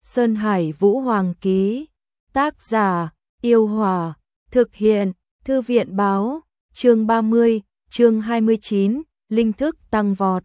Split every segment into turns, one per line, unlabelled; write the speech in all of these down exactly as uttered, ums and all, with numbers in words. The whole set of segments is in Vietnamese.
Sơn Hải Vũ Hoàng ký. Tác giả, Yêu Hòa. Thực hiện, Thư viện báo. Chương ba mươi, chương hai mươi chín, linh thức tăng vọt.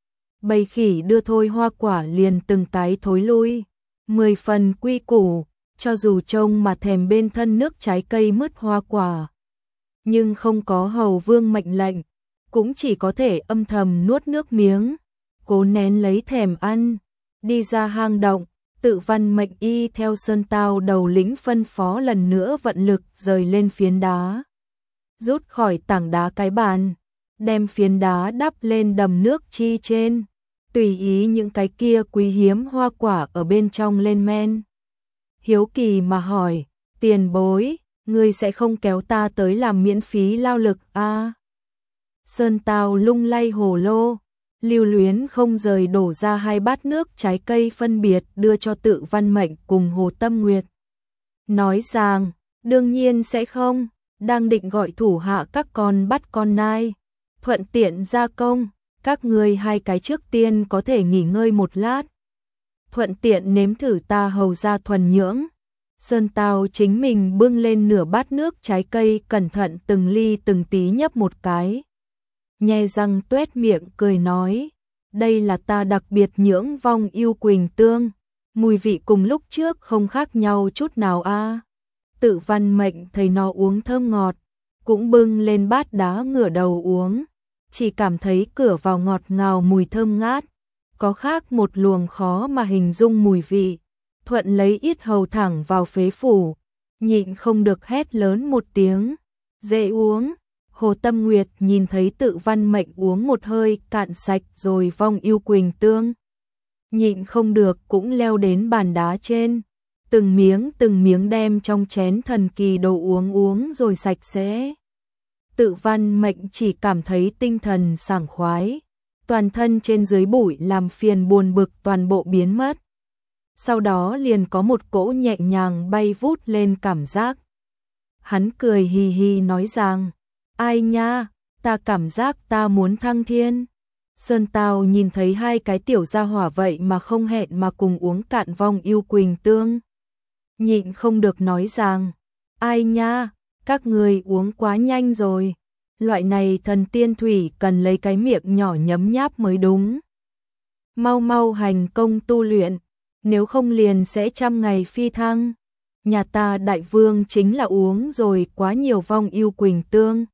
Bầy khỉ đưa thôi hoa quả liền từng cái thối lui. Mười phần quy củ, cho dù trông mà thèm bên thân nước trái cây mứt hoa quả. Nhưng không có hầu vương mệnh lệnh, cũng chỉ có thể âm thầm nuốt nước miếng, cố nén lấy thèm ăn. Đi ra hang động, Tự Văn mệnh y theo Sơn Tao đầu lĩnh phân phó lần nữa vận lực rời lên phiến đá. Rút khỏi tảng đá cái bàn, đem phiến đá đắp lên đầm nước chi trên, tùy ý những cái kia quý hiếm hoa quả ở bên trong lên men. Hiếu kỳ mà hỏi, tiền bối, ngươi sẽ không kéo ta tới làm miễn phí lao lực a? À? Sơn Tao lung lay hồ lô, lưu luyến không rời đổ ra hai bát nước trái cây phân biệt đưa cho Tự Văn mệnh cùng Hồ Tâm Nguyệt. Nói rằng, đương nhiên sẽ không, đang định gọi thủ hạ các con bắt con nai, thuận tiện gia công, các ngươi hai cái trước tiên có thể nghỉ ngơi một lát. Thuận tiện nếm thử ta hầu ra thuần nhưỡng. Sơn Tao chính mình bưng lên nửa bát nước trái cây cẩn thận từng ly từng tí nhấp một cái. Nhe răng tuét miệng cười nói, đây là ta đặc biệt nhưỡng vong yêu quỳnh tương, mùi vị cùng lúc trước không khác nhau chút nào a. À. Tự Văn mệnh thấy nó uống thơm ngọt, cũng bưng lên bát đá ngửa đầu uống, chỉ cảm thấy cửa vào ngọt ngào mùi thơm ngát, có khác một luồng khó mà hình dung mùi vị, thuận lấy yết hầu thẳng vào phế phủ, nhịn không được hét lớn một tiếng, dễ uống. Hồ Tâm Nguyệt nhìn thấy Tự Văn mệnh uống một hơi cạn sạch rồi vong yêu quỳnh tương, nhịn không được cũng leo đến bàn đá trên, từng miếng từng miếng đem trong chén thần kỳ đồ uống uống rồi sạch sẽ. Tự Văn mệnh chỉ cảm thấy tinh thần sảng khoái, toàn thân trên dưới bụi làm phiền buồn bực toàn bộ biến mất. Sau đó liền có một cỗ nhẹ nhàng bay vút lên cảm giác. Hắn cười hì hì nói rằng, ai nha, ta cảm giác ta muốn thăng thiên. Sơn Tao nhìn thấy hai cái tiểu gia hỏa vậy mà không hẹn mà cùng uống cạn vong yêu quỳnh tương, nhịn không được nói rằng, ai nha, các người uống quá nhanh rồi, loại này thần tiên thủy cần lấy cái miệng nhỏ nhấm nháp mới đúng. Mau mau hành công tu luyện, nếu không liền sẽ trăm ngày phi thăng. Nhà ta đại vương chính là uống rồi quá nhiều vong yêu quỳnh tương,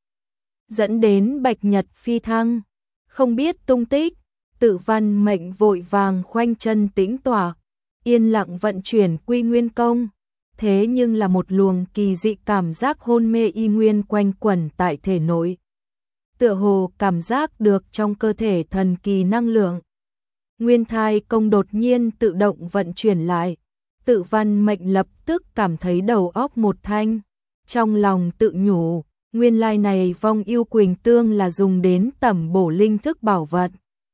dẫn đến bạch nhật phi thăng, không biết tung tích. Tự Văn mệnh vội vàng khoanh chân tĩnh tọa, yên lặng vận chuyển quy nguyên công, thế nhưng là một luồng kỳ dị cảm giác hôn mê y nguyên quanh quẩn tại thể nội. Tựa hồ cảm giác được trong cơ thể thần kỳ năng lượng. Nguyên thai công đột nhiên tự động vận chuyển lại, Tự Văn mệnh lập tức cảm thấy đầu óc một thanh, trong lòng tự nhủ, nguyên lai này vong yêu quỳnh tương là dùng đến tẩm bổ linh thức bảo vật.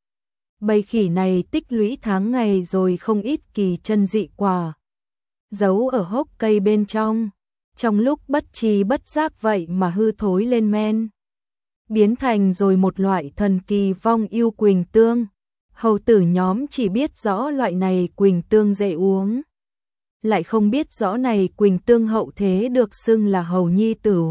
Bầy khỉ này tích lũy tháng ngày rồi không ít kỳ chân dị quả, giấu ở hốc cây bên trong, trong lúc bất tri bất giác vậy mà hư thối lên men, biến thành rồi một loại thần kỳ vong yêu quỳnh tương. Hầu tử nhóm chỉ biết rõ loại này quỳnh tương dễ uống, lại không biết rõ này quỳnh tương hậu thế được xưng là hầu nhi tử,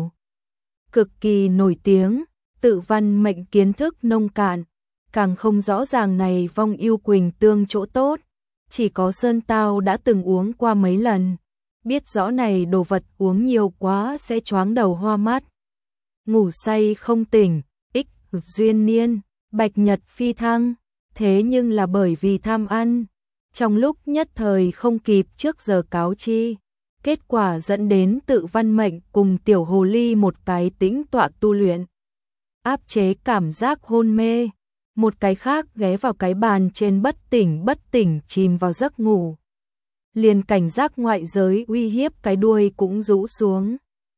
cực kỳ nổi tiếng. Tự Văn mệnh kiến thức nông cạn, càng không rõ ràng này vong yêu quỳnh tương chỗ tốt, chỉ có Sơn Tao đã từng uống qua mấy lần, biết rõ này đồ vật uống nhiều quá sẽ choáng đầu hoa mắt, ngủ say không tỉnh, ích duyên niên, bạch nhật phi thăng. Thế nhưng là bởi vì tham ăn, trong lúc nhất thời không kịp trước giờ cáo chi, kết quả dẫn đến Tự Văn mệnh cùng tiểu hồ ly một cái tĩnh tọa tu luyện, áp chế cảm giác hôn mê, một cái khác ghé vào cái bàn trên bất tỉnh bất tỉnh chìm vào giấc ngủ. Liền cảnh giác ngoại giới uy hiếp cái đuôi cũng rũ xuống.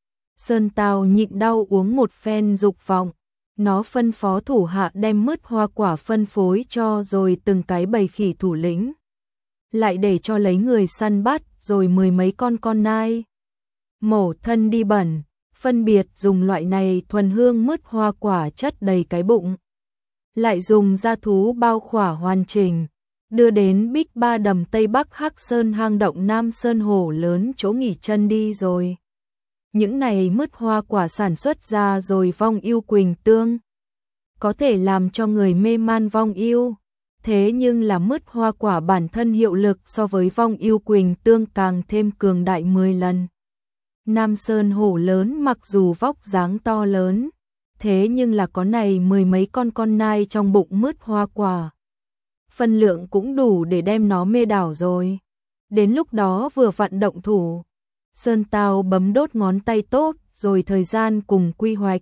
Sơn Tao nhịn đau uống một phen dục vọng. Nó phân phó thủ hạ đem mứt hoa quả phân phối cho rồi từng cái bầy khỉ thủ lĩnh, lại để cho lấy người săn bắt rồi mười mấy con con nai. Mổ thân đi bẩn, phân biệt dùng loại này thuần hương mứt hoa quả chất đầy cái bụng, lại dùng da thú bao khỏa hoàn chỉnh, đưa đến Bích Ba Đầm Tây Bắc Hắc Sơn hang động Nam Sơn Hồ lớn chỗ nghỉ chân đi rồi. Những này mứt hoa quả sản xuất ra rồi vong yêu quỳnh tương, có thể làm cho người mê man vong yêu. Thế nhưng là mứt hoa quả bản thân hiệu lực so với vong yêu quỳnh tương càng thêm cường đại mười lần. Nam Sơn hổ lớn mặc dù vóc dáng to lớn, thế nhưng là có này mười mấy con con nai trong bụng mứt hoa quả. Phân lượng cũng đủ để đem nó mê đảo rồi. Đến lúc đó vừa vận động thủ, Sơn Tao bấm đốt ngón tay tốt rồi thời gian cùng quy hoạch.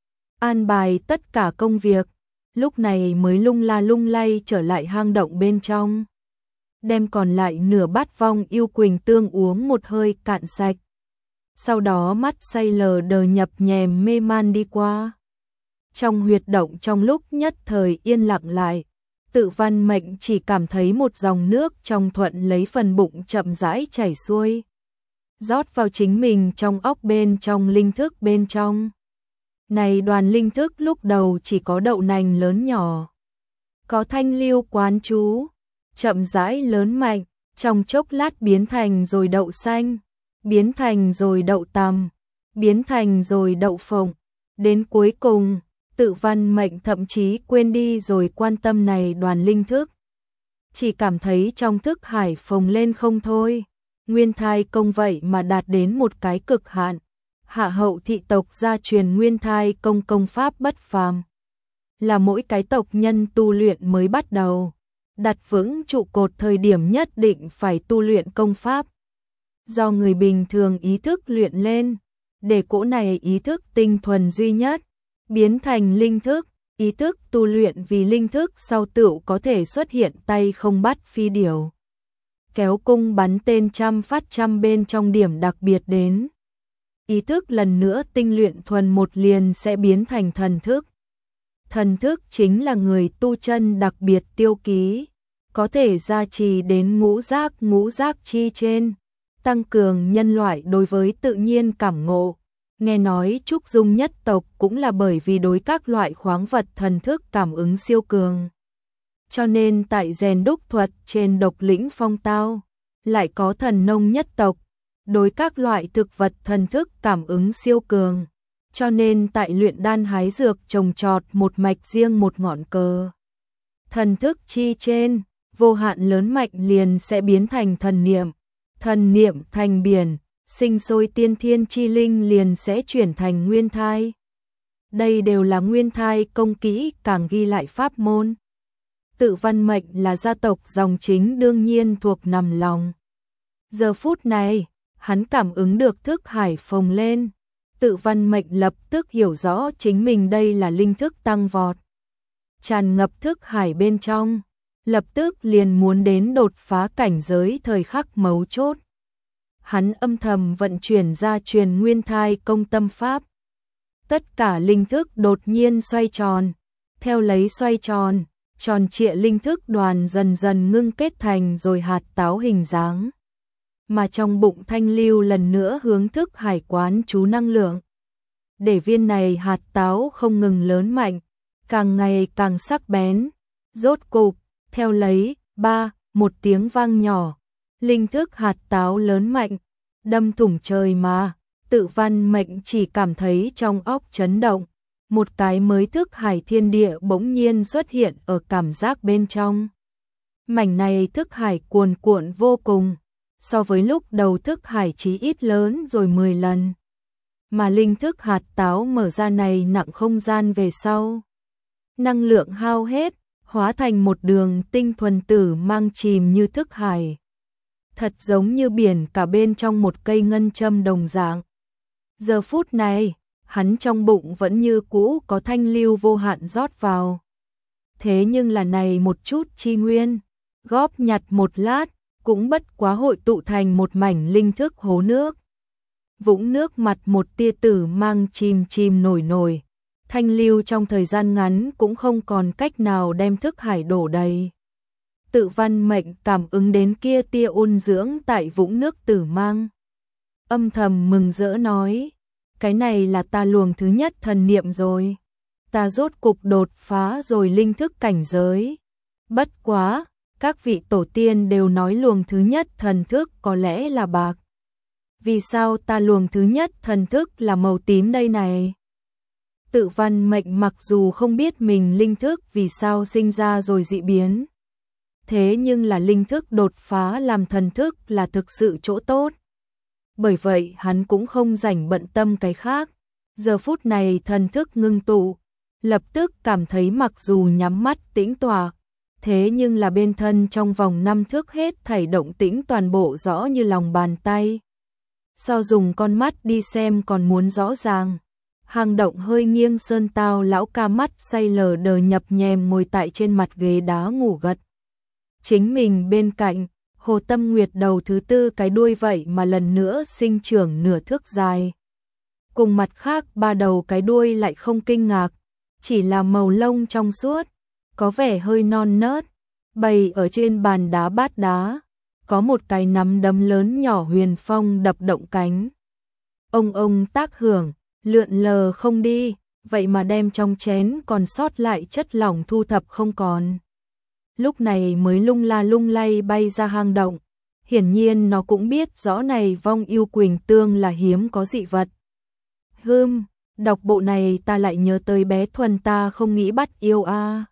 An bài tất cả công việc, lúc này mới lung la lung lay trở lại hang động bên trong. Đem còn lại nửa bát vong yêu quỳnh tương uống một hơi cạn sạch. Sau đó mắt say lờ đờ nhập nhèm mê man đi qua. Trong huyệt động trong lúc nhất thời yên lặng lại, Tự Văn Mệnh chỉ cảm thấy một dòng nước trong thuận lấy phần bụng chậm rãi chảy xuôi, rót vào chính mình trong óc bên trong linh thức bên trong. Này đoàn linh thức lúc đầu chỉ có đậu nành lớn nhỏ, có thanh lưu quán chú, chậm rãi lớn mạnh, trong chốc lát biến thành rồi đậu xanh, biến thành rồi đậu tằm, biến thành rồi đậu phộng, đến cuối cùng, Tự Văn Mệnh thậm chí quên đi rồi quan tâm này đoàn linh thức. Chỉ cảm thấy trong thức hải phồng lên không thôi, nguyên thai công vậy mà đạt đến một cái cực hạn. Hạ hậu thị tộc gia truyền nguyên thai công công pháp bất phàm, là mỗi cái tộc nhân tu luyện mới bắt đầu, đặt vững trụ cột thời điểm nhất định phải tu luyện công pháp. Do người bình thường ý thức luyện lên, để cỗ này ý thức tinh thuần duy nhất, biến thành linh thức, ý thức tu luyện vì linh thức sau tựu có thể xuất hiện tay không bắt phi điểu. Kéo cung bắn tên trăm phát trăm bên trong điểm đặc biệt đến. Ý thức lần nữa tinh luyện thuần một liền sẽ biến thành thần thức. Thần thức chính là người tu chân đặc biệt tiêu ký, có thể gia trì đến ngũ giác ngũ giác chi trên, tăng cường nhân loại đối với tự nhiên cảm ngộ. Nghe nói Trúc Dung nhất tộc cũng là bởi vì đối các loại khoáng vật thần thức cảm ứng siêu cường. Cho nên tại rèn đúc thuật trên độc lĩnh Phong Tao, lại có thần nông nhất tộc, đối các loại thực vật thần thức cảm ứng siêu cường. Cho nên tại luyện đan hái dược trồng trọt một mạch riêng một ngọn cờ. Thần thức chi trên, vô hạn lớn mạnh liền sẽ biến thành thần niệm, thần niệm thành biển, sinh sôi tiên thiên chi linh liền sẽ chuyển thành nguyên thai. Đây đều là nguyên thai công kỹ càng ghi lại pháp môn. Tự Văn Mệnh là gia tộc dòng chính đương nhiên thuộc nằm lòng. Giờ phút này, hắn cảm ứng được thức hải phồng lên. Tự Văn Mệnh lập tức hiểu rõ chính mình đây là linh thức tăng vọt. Tràn ngập thức hải bên trong, lập tức liền muốn đến đột phá cảnh giới thời khắc mấu chốt. Hắn âm thầm vận chuyển ra truyền nguyên thai công tâm pháp. Tất cả linh thức đột nhiên xoay tròn, theo lấy xoay tròn, tròn trịa linh thức đoàn dần dần ngưng kết thành rồi hạt táo hình dáng. Mà trong bụng thanh lưu lần nữa hướng thức hải quán chú năng lượng. Để viên này hạt táo không ngừng lớn mạnh, càng ngày càng sắc bén. Rốt cục, theo lấy, ba, một tiếng vang nhỏ. Linh thức hạt táo lớn mạnh, đâm thủng trời mà, Tự Văn Mệnh chỉ cảm thấy trong óc chấn động. Một cái mới thức hải thiên địa bỗng nhiên xuất hiện ở cảm giác bên trong. Mảnh này thức hải cuồn cuộn vô cùng, so với lúc đầu thức hải chí ít lớn rồi mười lần. Mà linh thức hạt táo mở ra này nặng không gian về sau. Năng lượng hao hết, hóa thành một đường tinh thuần tử mang chìm như thức hải. Thật giống như biển cả bên trong một cây ngân châm đồng dạng. Giờ phút này, hắn trong bụng vẫn như cũ có thanh lưu vô hạn rót vào. Thế nhưng là này một chút chi nguyên, góp nhặt một lát, cũng bất quá hội tụ thành một mảnh linh thức hố nước. Vũng nước mặt một tia tử mang chìm chìm nổi nổi. Thanh lưu trong thời gian ngắn cũng không còn cách nào đem thức hải đổ đầy. Tự Văn Mệnh cảm ứng đến kia tia ôn dưỡng tại vũng nước tử mang. Âm thầm mừng rỡ nói, cái này là ta luồng thứ nhất thần niệm rồi. Ta rốt cục đột phá rồi linh thức cảnh giới. Bất quá, Các vị tổ tiên đều nói luồng thứ nhất thần thức có lẽ là bạc. Vì sao ta luồng thứ nhất thần thức là màu tím đây này? Tự văn mệnh mặc dù không biết mình linh thức vì sao sinh ra rồi dị biến. Thế nhưng là linh thức đột phá làm thần thức là thực sự chỗ tốt. Bởi vậy hắn cũng không rảnh bận tâm cái khác. Giờ phút này thần thức ngưng tụ, lập tức cảm thấy mặc dù nhắm mắt tĩnh tọa, thế nhưng là bên thân trong vòng năm thước hết thảy động tĩnh toàn bộ rõ như lòng bàn tay. So dùng con mắt đi xem còn muốn rõ ràng. Hang Động hơi nghiêng sơn tao lão ca mắt say lờ đờ nhập nhèm ngồi tại trên mặt ghế đá ngủ gật. Chính mình bên cạnh, Hồ Tâm Nguyệt đầu thứ tư cái đuôi vậy mà lần nữa sinh trưởng nửa thước dài. Cùng mặt khác ba đầu cái đuôi lại không kinh ngạc, chỉ là màu lông trong suốt, có vẻ hơi non nớt, bày ở trên bàn đá bát đá, có một cái nắm đấm lớn nhỏ huyền phong đập động cánh. Ông ông tác hưởng, lượn lờ không đi, vậy mà đem trong chén còn sót lại chất lỏng thu thập không còn. Lúc này mới lung la lung lay bay ra hang động. Hiển nhiên nó cũng biết rõ này vong yêu quỳnh tương là hiếm có dị vật. Hưm, đọc bộ này ta lại nhớ tới bé Thuần ta không nghĩ bắt yêu a. À.